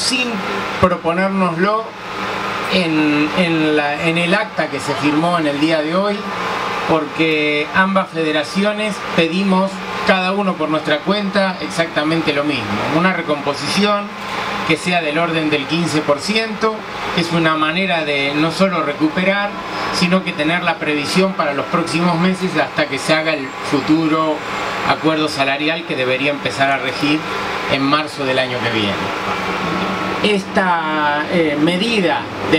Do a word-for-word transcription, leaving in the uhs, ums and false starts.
sin proponérnoslo en, en, la, en el acta que se firmó en el día de hoy, porque ambas federaciones pedimos, cada uno por nuestra cuenta, exactamente lo mismo. Una recomposición que sea del orden del quince por ciento, que es una manera de no solo recuperar, sino que tener la previsión para los próximos meses hasta que se haga el futuro acuerdo salarial que debería empezar a regir en marzo del año que viene. Esta eh, medida de